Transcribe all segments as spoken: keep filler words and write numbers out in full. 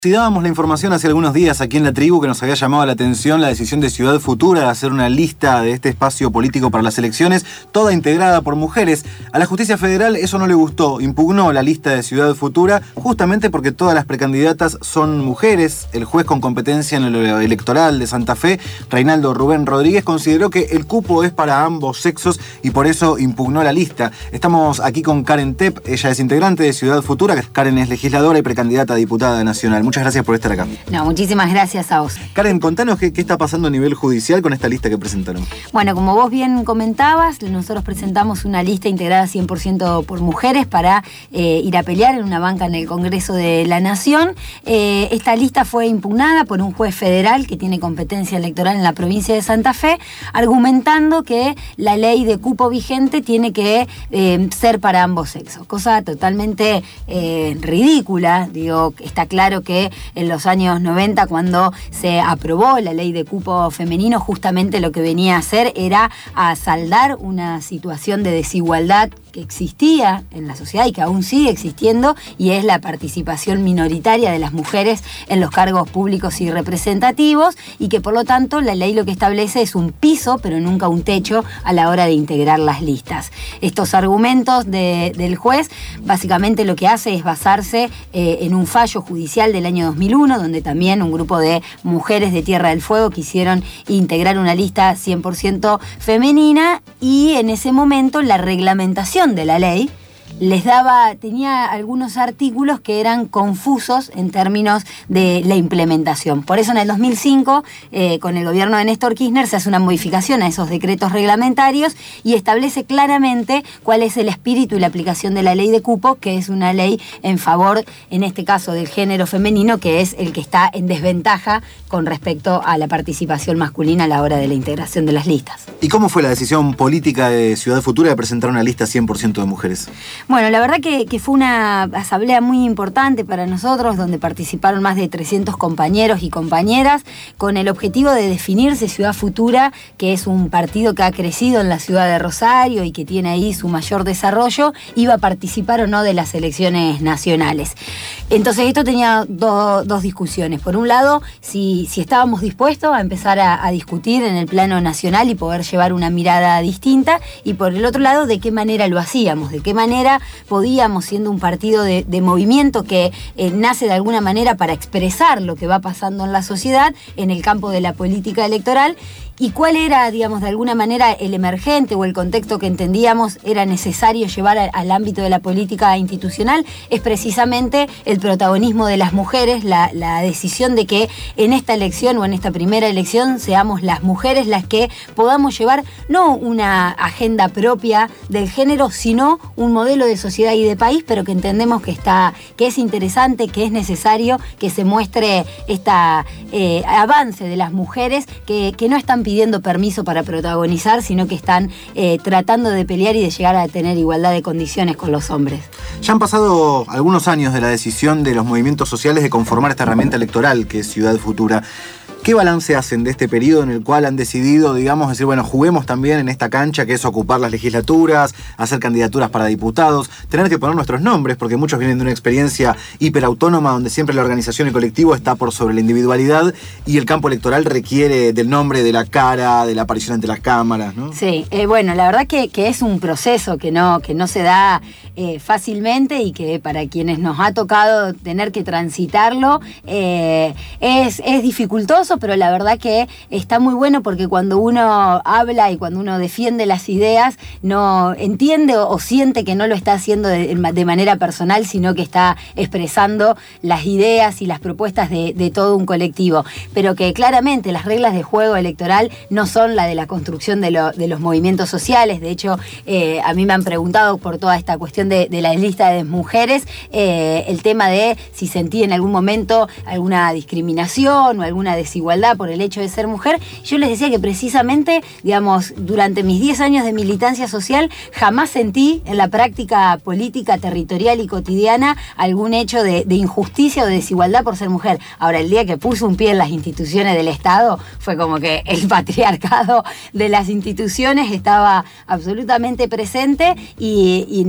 Si dábamos la información hace algunos días aquí en La Tribu que nos había llamado la atención la decisión de Ciudad Futura de hacer una lista de este espacio político para las elecciones, toda integrada por mujeres. A la Justicia Federal eso no le gustó, impugnó la lista de Ciudad Futura justamente porque todas las precandidatas son mujeres. El juez con competencia en lo electoral de Santa Fe, Reinaldo Rubén Rodríguez, consideró que el cupo es para ambos sexos y por eso impugnó la lista. Estamos aquí con Karen Tepp, ella es integrante de Ciudad Futura. Karen es legisladora y precandidata a diputada nacional. Muchas gracias por estar acá. No, muchísimas gracias a vos. Karen, contanos qué, qué está pasando a nivel judicial con esta lista que presentaron. Bueno, como vos bien comentabas, nosotros presentamos una lista integrada cien por ciento por mujeres para eh, ir a pelear en una banca en el Congreso de la Nación. Eh, esta lista fue impugnada por un juez federal que tiene competencia electoral en la provincia de Santa Fe, argumentando que la ley de cupo vigente tiene que eh, ser para ambos sexos. Cosa totalmente eh, ridícula. Digo, está claro que en los años noventa, cuando se aprobó la ley de cupo femenino, justamente lo que venía a hacer era a saldar una situación de desigualdad que existía en la sociedad y que aún sigue existiendo, y es la participación minoritaria de las mujeres en los cargos públicos y representativos, y que por lo tanto la ley lo que establece es un piso, pero nunca un techo a la hora de integrar las listas. Estos argumentos de, del juez básicamente lo que hace es basarse eh, en un fallo judicial del año dos mil uno, donde también un grupo de mujeres de Tierra del Fuego quisieron integrar una lista cien por ciento femenina, y en ese momento la reglamentación de la ley les daba, tenía algunos artículos que eran confusos en términos de la implementación. Por eso en el dos mil cinco, eh, con el gobierno de Néstor Kirchner, se hace una modificación a esos decretos reglamentarios y establece claramente cuál es el espíritu y la aplicación de la ley de cupo, que es una ley en favor, en este caso, del género femenino, que es el que está en desventaja con respecto a la participación masculina a la hora de la integración de las listas. ¿Y cómo fue la decisión política de Ciudad Futura de presentar una lista cien por ciento de mujeres? Bueno, la verdad que, que fue una asamblea muy importante para nosotros, donde participaron más de trescientos compañeros y compañeras, con el objetivo de definirse Ciudad Futura, que es un partido que ha crecido en la ciudad de Rosario y que tiene ahí su mayor desarrollo, iba a participar o no de las elecciones nacionales. Entonces esto tenía do, dos discusiones. Por un lado, si, si estábamos dispuestos a empezar a, a discutir en el plano nacional y poder llevar una mirada distinta, y por el otro lado, de qué manera lo hacíamos, de qué manera podíamos, siendo un partido de, de movimiento que eh, nace de alguna manera para expresar lo que va pasando en la sociedad en el campo de la política electoral, y cuál era, digamos, de alguna manera el emergente o el contexto que entendíamos era necesario llevar a, al ámbito de la política institucional, es precisamente el protagonismo de las mujeres, la, la decisión de que en esta elección o en esta primera elección seamos las mujeres las que podamos llevar no una agenda propia del género, sino un modelo de sociedad y de país, pero que entendemos que está, que es interesante, que es necesario que se muestre este eh, avance de las mujeres que, que no están pidiendo permiso para protagonizar, sino que están eh, tratando de pelear y de llegar a tener igualdad de condiciones con los hombres. Ya han pasado algunos años de la decisión de los movimientos sociales de conformar esta herramienta electoral que es Ciudad Futura. ¿Qué balance hacen de este periodo en el cual han decidido, digamos, decir, bueno, juguemos también en esta cancha que es ocupar las legislaturas, hacer candidaturas para diputados, tener que poner nuestros nombres, porque muchos vienen de una experiencia hiperautónoma donde siempre la organización y el colectivo está por sobre la individualidad y el campo electoral requiere del nombre, de la cara, de la aparición ante las cámaras, ¿no? Sí, eh, bueno, la verdad que, que es un proceso que no, que no se da eh, fácilmente, y que para quienes nos ha tocado tener que transitarlo eh, es, es dificultoso, pero la verdad que está muy bueno, porque cuando uno habla y cuando uno defiende las ideas, no entiende o, o siente que no lo está haciendo de, de manera personal, sino que está expresando las ideas y las propuestas de, de todo un colectivo. Pero que claramente las reglas de juego electoral no son la de la construcción de, lo, de los movimientos sociales. De hecho, eh, a mí me han preguntado por toda esta cuestión de, de la lista de mujeres, eh, el tema de si sentí en algún momento alguna discriminación o alguna desigualdad por el hecho de ser mujer. Yo les decía que precisamente, digamos, durante mis diez años de militancia social, jamás sentí en la práctica política, territorial y cotidiana algún hecho de, de injusticia o de desigualdad por ser mujer. Ahora, el día que puse un pie en las instituciones del Estado, fue como que el patriarcado de las instituciones estaba absolutamente presente, y, y la necesidad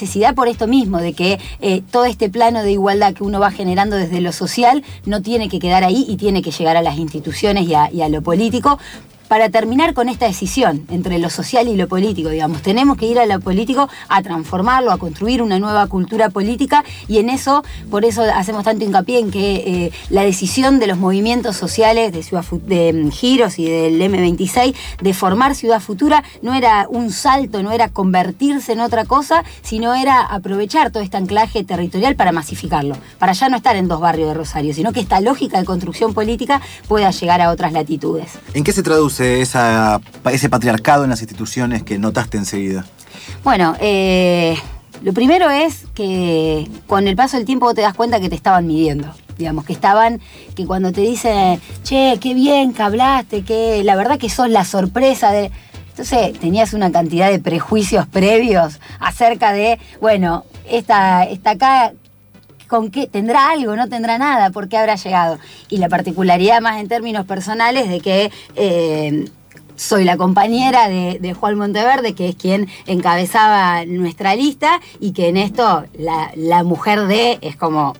necesidad por esto mismo, de que eh, todo este plano de igualdad que uno va generando desde lo social no tiene que quedar ahí y tiene que llegar a las instituciones y a, y a lo político, para terminar con esta decisión entre lo social y lo político, digamos. Tenemos que ir a lo político a transformarlo, a construir una nueva cultura política, y en eso, por eso hacemos tanto hincapié en que eh, la decisión de los movimientos sociales de, Ciudad, de Giros y del eme veintiséis de formar Ciudad Futura no era un salto, no era convertirse en otra cosa, sino era aprovechar todo este anclaje territorial para masificarlo, para ya no estar en dos barrios de Rosario, sino que esta lógica de construcción política pueda llegar a otras latitudes. ¿En qué se traduce Esa, ese patriarcado en las instituciones que notaste enseguida? Bueno, eh, lo primero es que con el paso del tiempo vos te das cuenta que te estaban midiendo. Digamos, que estaban, que cuando te dicen, che, qué bien que hablaste, que la verdad que sos la sorpresa de... Entonces tenías una cantidad de prejuicios previos acerca de, bueno, esta, esta acá... ¿Con qué? ¿Tendrá algo? ¿No tendrá nada? ¿Por qué habrá llegado? Y la particularidad más en términos personales de que eh, soy la compañera de, de Juan Monteverde, que es quien encabezaba nuestra lista, y que en esto la, la mujer de es como...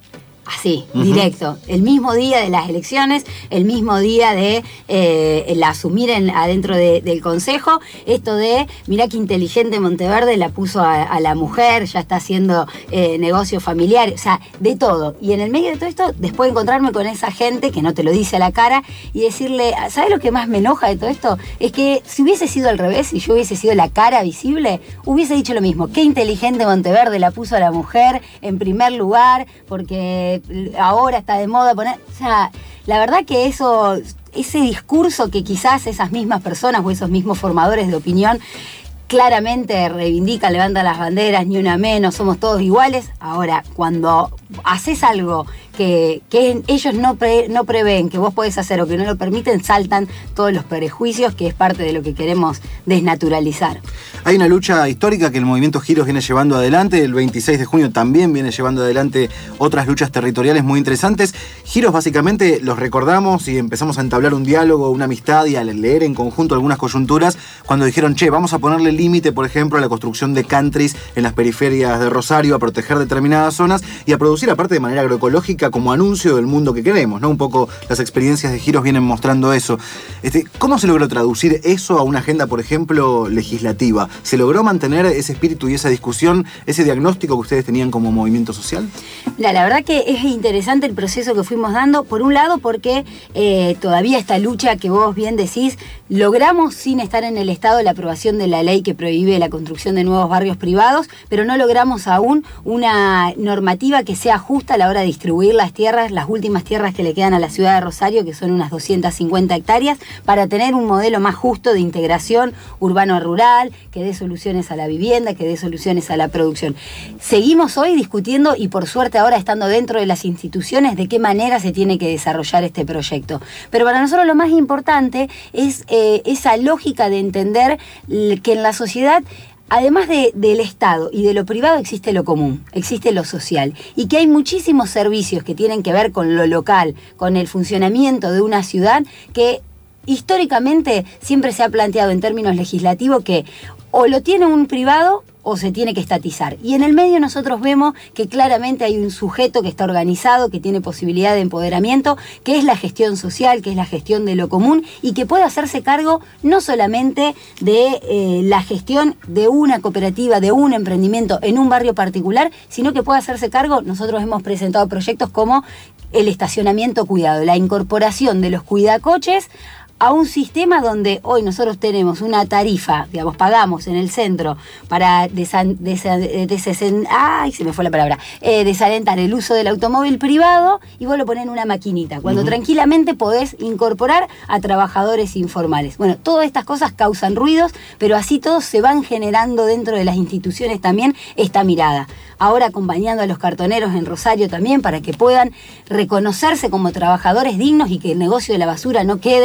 Así, uh-huh. Directo. El mismo día de las elecciones, el mismo día de eh, el asumir en, adentro de, del Consejo, esto de, mirá qué inteligente Monteverde la puso a, a la mujer, ya está haciendo eh, negocios familiares, o sea, de todo. Y en el medio de todo esto, después de encontrarme con esa gente que no te lo dice a la cara y decirle, ¿sabes lo que más me enoja de todo esto? Es que si hubiese sido al revés y yo hubiese sido la cara visible, hubiese dicho lo mismo. Qué inteligente Monteverde la puso a la mujer en primer lugar, porque ahora está de moda poner... O sea, la verdad que eso, ese discurso que quizás esas mismas personas o esos mismos formadores de opinión claramente reivindican, levantan las banderas, ni una menos, somos todos iguales. Ahora, cuando haces algo que, que ellos no, pre, no prevén que vos podés hacer o que no lo permiten, saltan todos los prejuicios, que es parte de lo que queremos desnaturalizar. Hay una lucha histórica que el movimiento Giros viene llevando adelante. El veintiséis de junio también viene llevando adelante otras luchas territoriales muy interesantes. Giros básicamente los recordamos y empezamos a entablar un diálogo, una amistad y a leer en conjunto algunas coyunturas cuando dijeron, che, vamos a ponerle límite, por ejemplo, a la construcción de countries en las periferias de Rosario, a proteger determinadas zonas y a producir, aparte de manera agroecológica, como anuncio del mundo que queremos, ¿no? Un poco las experiencias de Giros vienen mostrando eso. Este, ¿Cómo se logró traducir eso a una agenda, por ejemplo, legislativa? ¿Se logró mantener ese espíritu y esa discusión, ese diagnóstico que ustedes tenían como movimiento social? La, la verdad que es interesante el proceso que fuimos dando, por un lado porque eh, todavía esta lucha que vos bien decís, logramos sin estar en el Estado la aprobación de la ley que prohíbe la construcción de nuevos barrios privados, pero no logramos aún una normativa que sea justa a la hora de distribuir las tierras, las últimas tierras que le quedan a la ciudad de Rosario, que son unas doscientas cincuenta hectáreas, para tener un modelo más justo de integración urbano-rural, que dé soluciones a la vivienda, que dé soluciones a la producción. Seguimos hoy discutiendo y por suerte ahora estando dentro de las instituciones de qué manera se tiene que desarrollar este proyecto. Pero para nosotros lo más importante es eh, esa lógica de entender que en la sociedad, además de, del Estado y de lo privado, existe lo común, existe lo social, y que hay muchísimos servicios que tienen que ver con lo local, con el funcionamiento de una ciudad, que históricamente siempre se ha planteado en términos legislativos que o lo tiene un privado o se tiene que estatizar. Y en el medio nosotros vemos que claramente hay un sujeto que está organizado, que tiene posibilidad de empoderamiento, que es la gestión social, que es la gestión de lo común, y que puede hacerse cargo no solamente de eh, la gestión de una cooperativa, de un emprendimiento en un barrio particular, sino que puede hacerse cargo, nosotros hemos presentado proyectos como el estacionamiento cuidado, la incorporación de los cuidacoches a un sistema donde hoy nosotros tenemos una tarifa, digamos, pagamos en el centro para desan, desa, desesen, ay, se me fue la palabra, eh, desalentar el uso del automóvil privado, y vos lo ponés en una maquinita, cuando uh-huh. tranquilamente podés incorporar a trabajadores informales. Bueno, todas estas cosas causan ruidos, pero así todos se van generando dentro de las instituciones también esta mirada. Ahora acompañando a los cartoneros en Rosario también para que puedan reconocerse como trabajadores dignos y que el negocio de la basura no quede en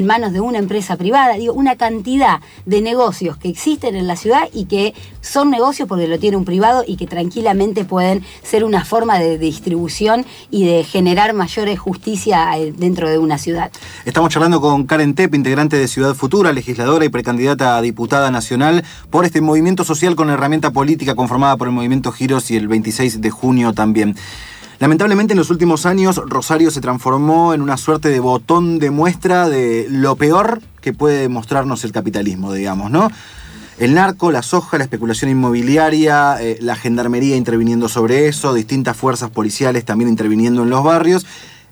en manos de una empresa privada. Digo, una cantidad de negocios que existen en la ciudad y que son negocios porque lo tiene un privado y que tranquilamente pueden ser una forma de, de distribución y de generar mayores justicia dentro de una ciudad. Estamos charlando con Karen Tepp, integrante de Ciudad Futura, legisladora y precandidata a diputada nacional por este movimiento social con herramienta política conformada por el Movimiento Giros y el veintiséis de junio también. Lamentablemente en los últimos años Rosario se transformó en una suerte de botón de muestra de lo peor que puede mostrarnos el capitalismo, digamos, ¿no? El narco, la soja, la especulación inmobiliaria, eh, la gendarmería interviniendo sobre eso, distintas fuerzas policiales también interviniendo en los barrios.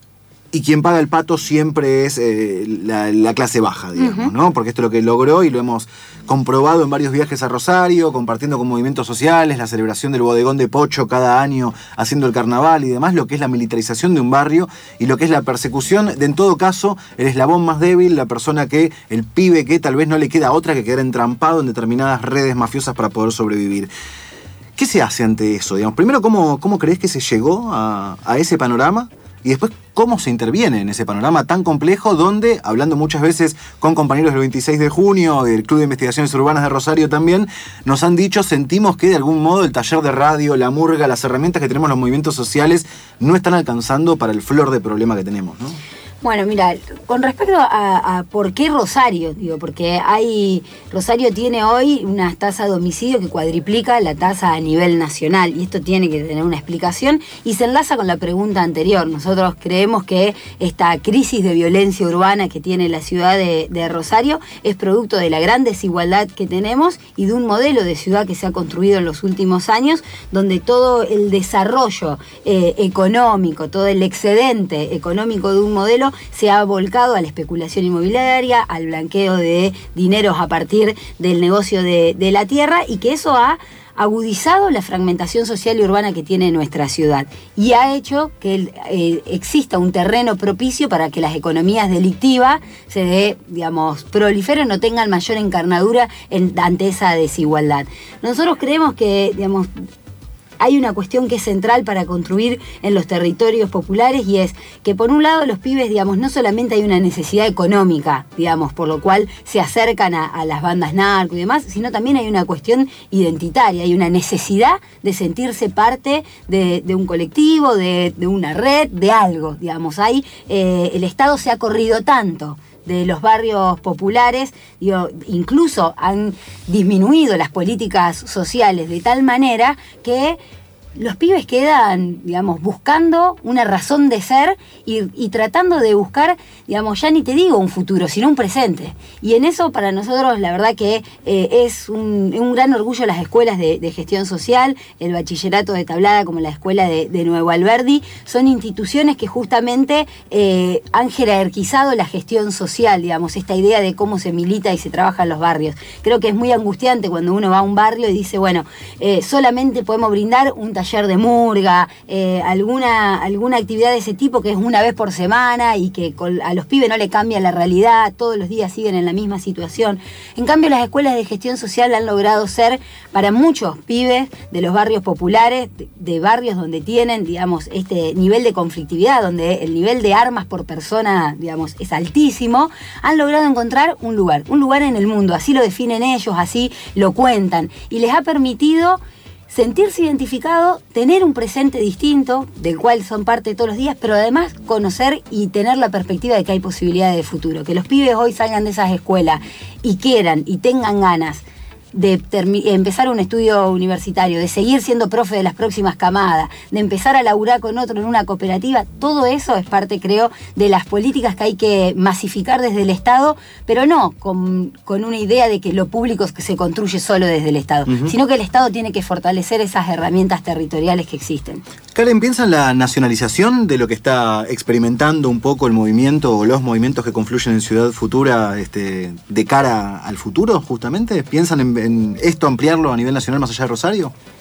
Y quien paga el pato siempre es eh, la, la clase baja, digamos, uh-huh. ¿no? Porque esto es lo que logró y lo hemos comprobado en varios viajes a Rosario, compartiendo con movimientos sociales, la celebración del bodegón de Pocho cada año, haciendo el carnaval y demás, lo que es la militarización de un barrio y lo que es la persecución de, en todo caso, el eslabón más débil, la persona que, el pibe que tal vez no le queda otra que quedar entrampado en determinadas redes mafiosas para poder sobrevivir. ¿Qué se hace ante eso? Digamos, primero, ¿cómo, cómo crees que se llegó a, a ese panorama? Y después, ¿cómo se interviene en ese panorama tan complejo donde, hablando muchas veces con compañeros del veintiséis de junio, del Club de Investigaciones Urbanas de Rosario también, nos han dicho, sentimos que de algún modo el taller de radio, la murga, las herramientas que tenemos los movimientos sociales no están alcanzando para el flor de problema que tenemos, ¿no? Bueno, mira, con respecto a, a por qué Rosario, digo, porque hay Rosario tiene hoy una tasa de homicidio que cuadriplica la tasa a nivel nacional y esto tiene que tener una explicación y se enlaza con la pregunta anterior. Nosotros creemos que esta crisis de violencia urbana que tiene la ciudad de, de Rosario es producto de la gran desigualdad que tenemos y de un modelo de ciudad que se ha construido en los últimos años donde todo el desarrollo eh, económico, todo el excedente económico de un modelo se ha volcado a la especulación inmobiliaria, al blanqueo de dineros a partir del negocio de, de la tierra y que eso ha agudizado la fragmentación social y urbana que tiene nuestra ciudad y ha hecho que eh, exista un terreno propicio para que las economías delictivas se de, digamos, proliferen o tengan mayor encarnadura en, ante esa desigualdad. Nosotros creemos que, digamos, hay una cuestión que es central para construir en los territorios populares y es que por un lado los pibes, digamos, no solamente hay una necesidad económica, digamos, por lo cual se acercan a, a las bandas narco y demás, sino también hay una cuestión identitaria, hay una necesidad de sentirse parte de, de un colectivo, de, de una red, de algo, digamos. Hay, eh, el Estado se ha corrido tanto de los barrios populares, digo, incluso han disminuido las políticas sociales de tal manera que los pibes quedan, digamos, buscando una razón de ser y, y tratando de buscar, digamos, ya ni te digo un futuro, sino un presente. Y en eso para nosotros la verdad que eh, es un, un gran orgullo las escuelas de, de gestión social, el bachillerato de Tablada como la escuela de, de Nuevo Alberdi, son instituciones que justamente eh, han jerarquizado la gestión social, digamos, esta idea de cómo se milita y se trabaja en los barrios. Creo que es muy angustiante cuando uno va a un barrio y dice, bueno, eh, solamente podemos brindar un taller de murga, eh, alguna, alguna actividad de ese tipo que es una vez por semana y que con, a los pibes no le cambia la realidad, todos los días siguen en la misma situación. En cambio, las escuelas de gestión social han logrado ser para muchos pibes de los barrios populares, de, de barrios donde tienen, digamos, este nivel de conflictividad, donde el nivel de armas por persona, digamos, es altísimo, han logrado encontrar un lugar, un lugar en el mundo, así lo definen ellos, así lo cuentan, y les ha permitido sentirse identificado, tener un presente distinto, del cual son parte todos los días, pero además conocer y tener la perspectiva de que hay posibilidades de futuro. Que los pibes hoy salgan de esas escuelas y quieran y tengan ganas de termi- empezar un estudio universitario, de seguir siendo profe de las próximas camadas, de empezar a laburar con otro en una cooperativa, todo eso es parte, creo, de las políticas que hay que masificar desde el Estado, pero no con, con una idea de que lo público se construye solo desde el Estado, uh-huh. sino que el Estado tiene que fortalecer esas herramientas territoriales que existen. Karen, ¿piensa en la nacionalización de lo que está experimentando un poco el movimiento o los movimientos que confluyen en Ciudad Futura este, de cara al futuro, justamente? ¿Piensan en, en esto ampliarlo a nivel nacional más allá de Rosario?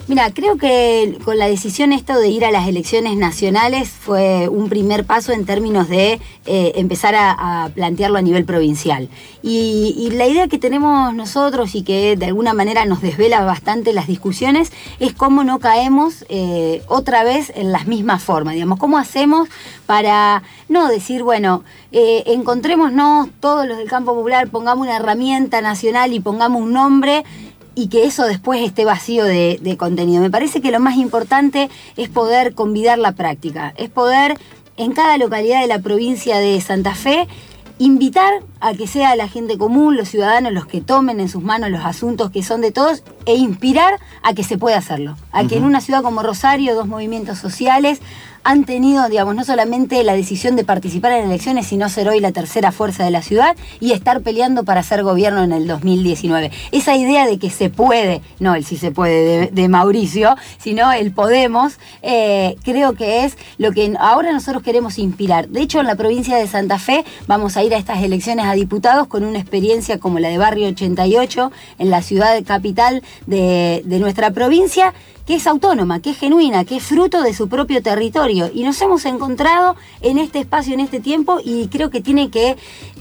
Mira, creo que con la decisión esto de ir a las elecciones nacionales fue un primer paso en términos de eh, empezar a, a plantearlo a nivel provincial. Y, y la idea que tenemos nosotros y que de alguna manera nos desvela bastante las discusiones es cómo no caemos eh, otra vez en las mismas formas, digamos, cómo hacemos para no decir, bueno, eh, encontrémonos todos los del campo popular, pongamos una herramienta nacional y pongamos un nombre y que eso después esté vacío de, de contenido. Me parece que lo más importante es poder convidar la práctica, es poder en cada localidad de la provincia de Santa Fe invitar a que sea la gente común, los ciudadanos, los que tomen en sus manos los asuntos que son de todos e inspirar a que se pueda hacerlo. A que en una ciudad como Rosario, dos movimientos sociales han tenido, digamos, no solamente la decisión de participar en elecciones, sino ser hoy la tercera fuerza de la ciudad y estar peleando para hacer gobierno en el dos mil diecinueve. Esa idea de que se puede, no el sí se puede de, de Mauricio, sino el podemos, eh, creo que es lo que ahora nosotros queremos inspirar. De hecho, en la provincia de Santa Fe vamos a ir a estas elecciones a diputados con una experiencia como la de Barrio ochenta y ocho en la ciudad capital de, de nuestra provincia, que es autónoma, que es genuina, que es fruto de su propio territorio. Y nos hemos encontrado en este espacio, en este tiempo, y creo que tiene que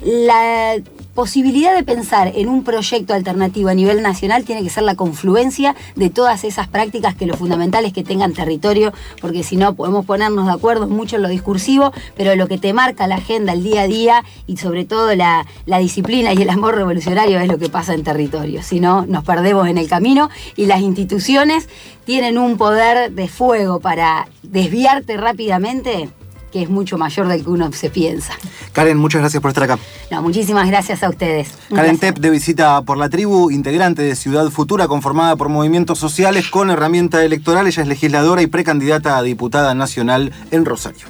la posibilidad de pensar en un proyecto alternativo a nivel nacional tiene que ser la confluencia de todas esas prácticas, que lo fundamental es que tengan territorio, porque si no podemos ponernos de acuerdo mucho en lo discursivo, pero lo que te marca la agenda, el día a día y sobre todo la, la disciplina y el amor revolucionario es lo que pasa en territorio. Si no, nos perdemos en el camino y las instituciones tienen un poder de fuego para desviarte rápidamente que es mucho mayor del que uno se piensa. Karen, muchas gracias por estar acá. No, muchísimas gracias a ustedes. Un Karen placer. Tepp, de visita por la tribu, integrante de Ciudad Futura, conformada por movimientos sociales con herramienta electoral. Ella es legisladora y precandidata a diputada nacional en Rosario.